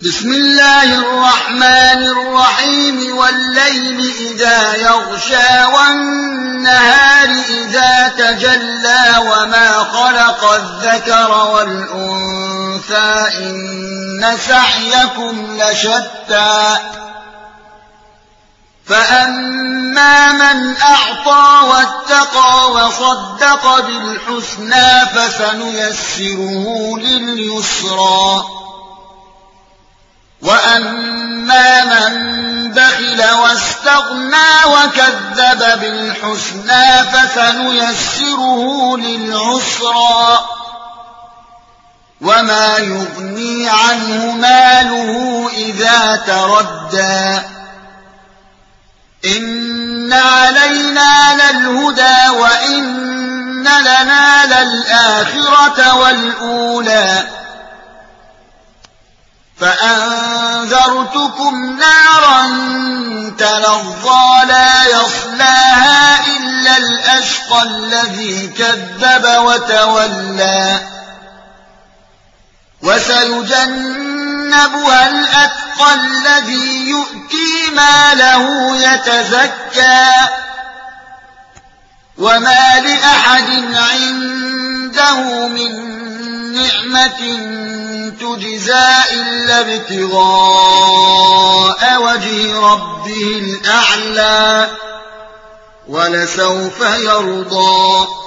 بسم الله الرحمن الرحيم والليل إذا يغشى والنهار إذا تجلى وما خلق الذكر والأنثى إن سعيكم لشتى فأما من أعطى واتقى وصدق بالحسنى فسنيسره لليسرى وأما من بخل واستغنى وكذب بالحسنى فسنيسره للعسرى وما يغني عنه ماله إذا تردى إن علينا للهدى وإن لنا للآخرة والأولى فأنذرتكم نارا تلظى لا يصلاها إلا الأشقى الذي كذب وتولى وسيجنبها الأتقى الذي يؤتي ماله يتزكى وما لأحد عنده من نعمة تجزى إلا ابتغاء وجه ربه الأعلى ولسوف يرضى